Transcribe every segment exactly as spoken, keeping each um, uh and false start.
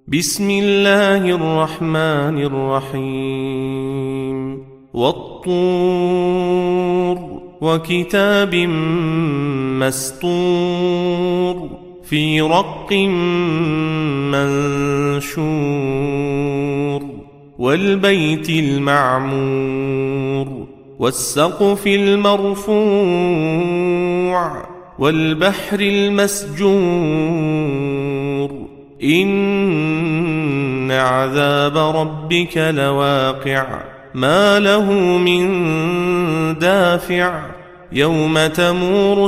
بسم الله الرحمن الرحيم والطور وكتاب مسطور في رق منشور والبيت المعمور والسقف المرفوع والبحر المسجور إن عذاب ربك لواقع ما له من دافع يوم تمور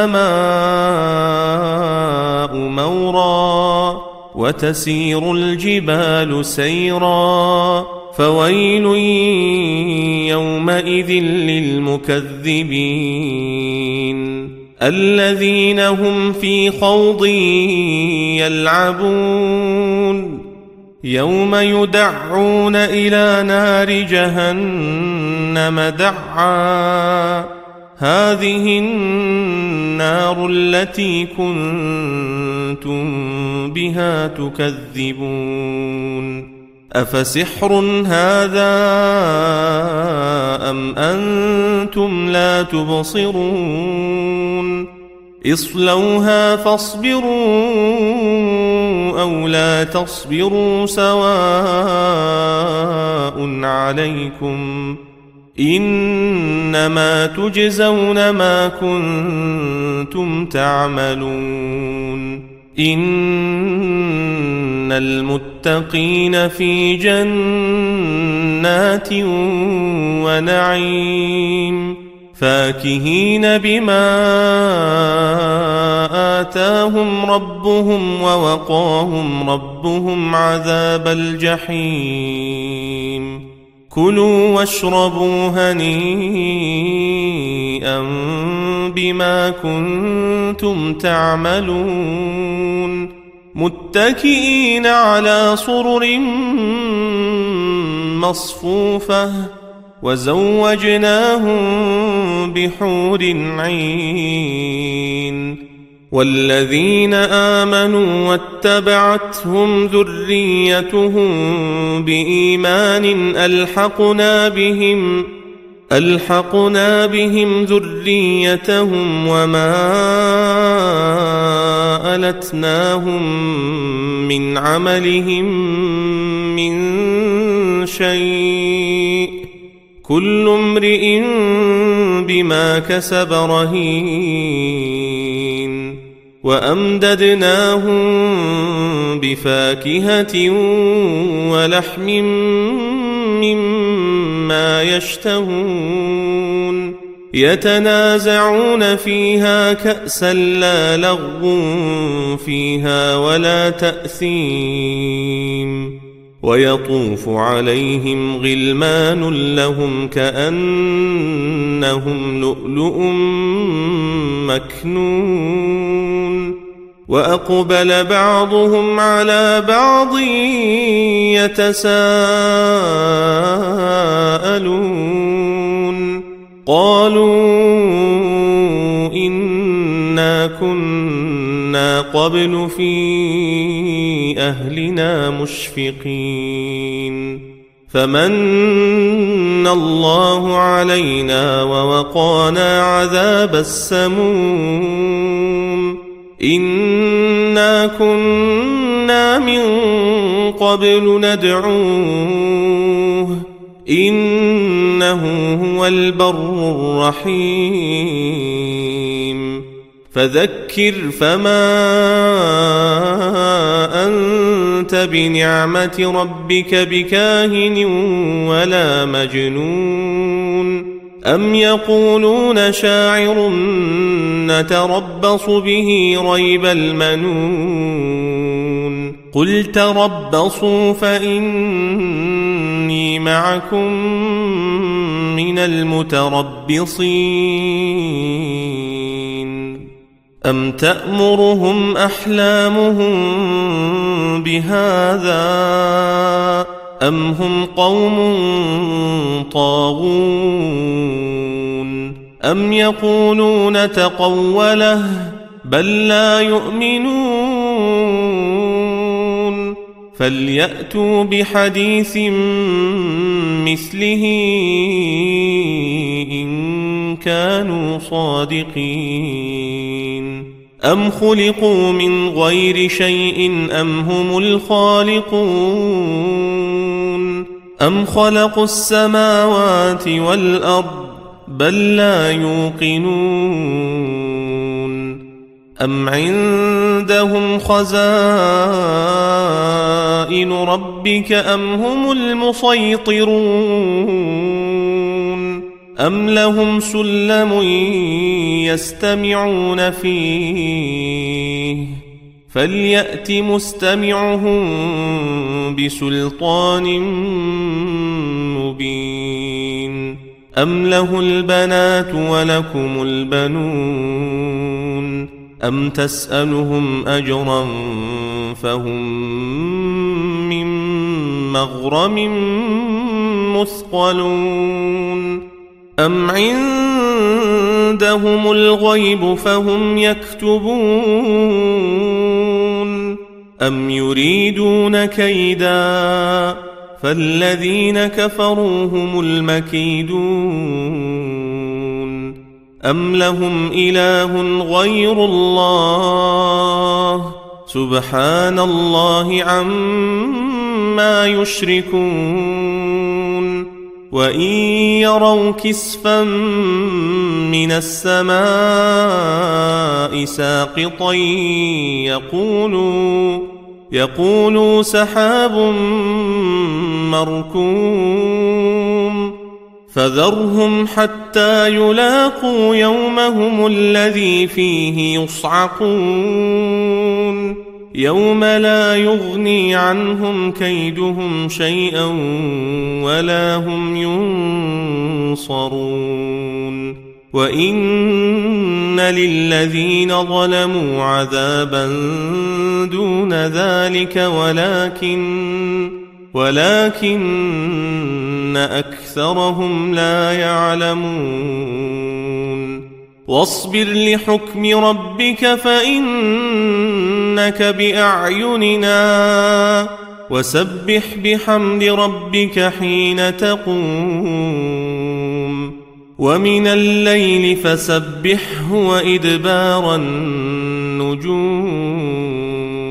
السماء مورا وتسير الجبال سيرا فويل يومئذ للمكذبين الذين هم في خوض يلعبون يوم يدعون إلى نار جهنم دعا هذه النار التي كنتم بها تكذبون أفسحر هذا أم أنتم لا تبصرون اصلوها فاصبروا أو لا تصبروا سواء عليكم إنما تجزون ما كنتم تعملون إن المتقين في جنات ونعيم فاكهين بما آتاهم ربهم ووقاهم ربهم عذاب الجحيم كلوا واشربوا هنيئا بما كنتم تعملون متكئين على سرر مصفوفة وزوجناهم بحور عين والذين آمنوا واتبعتهم ذريتهم بإيمان ألحقنا بهم ألحقنا بهم ذريتهم وما ألتناهم من عملهم من شيء كل امرئ بما كسب رهين وأمددناهم بفاكهة ولحم مما يشتهون يتنازعون فيها كأسا لا لغو فيها ولا تأثيم ويطوف عليهم غلمان لهم كأنهم لؤلؤ مكنون وأقبل بعضهم على بعض يتساءلون قالوا إنا كنا قبل في أهلنا مشفقين فمن الله علينا ووقانا عذاب السموم إنا كنا من قبل ندعوه إنه هو البر الرحيم فذكر فما أنت بنعمة ربك بكاهن ولا مجنون أم يقولون شاعر نتربص به ريب المنون قل تربصوا فإني معكم من المتربصين أم تأمرهم أحلامهم بهذا أم هم قوم طاغون أم يقولون تقوله بل لا يؤمنون فليأتوا بحديث مثله إن كانوا صادقين أم خلقوا من غير شيء أم هم الخالقون أم خلقوا السماوات والأرض بل لا يوقنون أم عندهم خزائن ربك أم هم المسيطرون أم لهم سلم يستمعون فيه فليأت مستمعهم بسلطان مبين أم له البنات ولكم البنون أم تسألهم أجرا فهم من مغرم مثقلون أم عندهم الغيب فهم يكتبون أم يريدون كيدا فالذين كفروا هم المكيدون أم لهم إله غير الله سبحان الله عما يشركون وإن يروا كسفا من السماء ساقطا يقولوا يقولوا سحاب مركوم فذرهم حتى يلاقوا يومهم الذي فيه يصعقون يوم لا يغني عنهم كيدهم شيئا ولا هم ينصرون وإن للذين ظلموا عذابا دون ذلك ولكن ولكن أكثرهم لا يعلمون واصبر لحكم ربك فإنك بأعيننا وسبح بحمد ربك حين تقوم ومن الليل فسبحه وإدبار النجوم